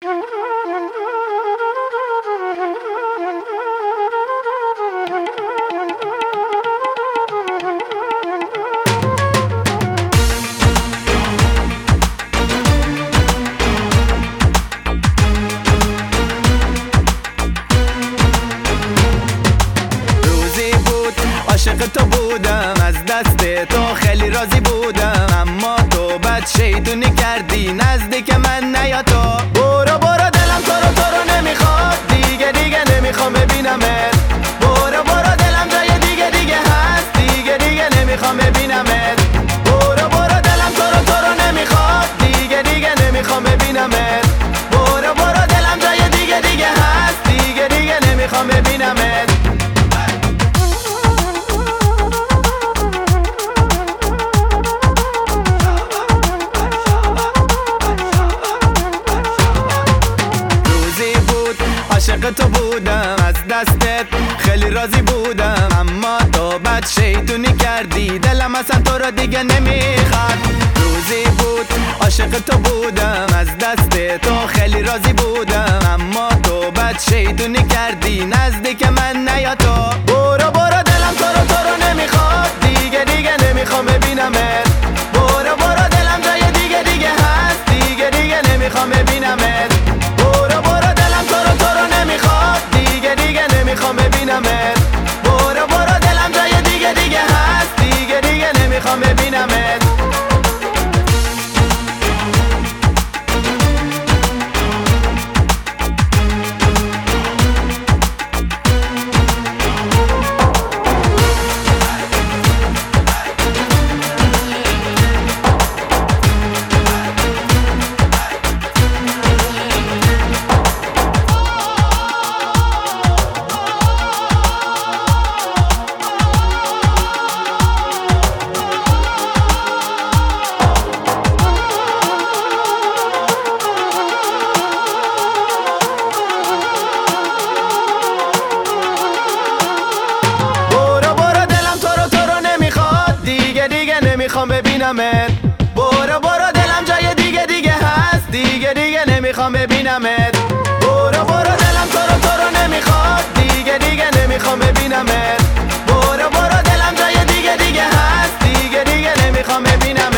عاشق تو بودم، از دست تو خیلی راضی بودم، اما تو بد شیطونی کردی، نزدیک من نیا تو. برو برو دلم تو رو نمیخواد، دیگه نمیخوام ببینمت. برو دلم جای دیگه هست، دیگه نمیخوام ببینمت. برو دلم تو رو نمیخواد، دیگه نمیخوام ببینمت. برو دلم جای دیگه هست، دیگه نمیخوام ببینمت. عاشق تو بودم، از دستت خیلی راضی بودم، اما تو بد شیطونی کردی، دلم اصلا تو رو دیگه نمیخواد. روزی بود عاشق تو بودم، از دست تو خیلی راضی بودم، اما تو بد شیطونی کردی، نزدیک من نیا تو. برو دلم تو رو نمیخواد، دیگه نمیخوام ببینمت. برو دلم جای دیگه هست، دیگه نمیخوام ببینمت. برو دلم تو رو نمیخواد، دیگه نمیخوام ببینمت. برو دلم جای دیگه هست، دیگه نمیخوام ببینمت. نمیخوام ببینمت. برو دلم جای دیگه هست، دیگه نمیخوام ببینمت. برو دلم تو رو نمیخواد، دیگه نمیخوام ببینمت. برو دلم جای دیگه هست، دیگه نمیخوام ببینمت.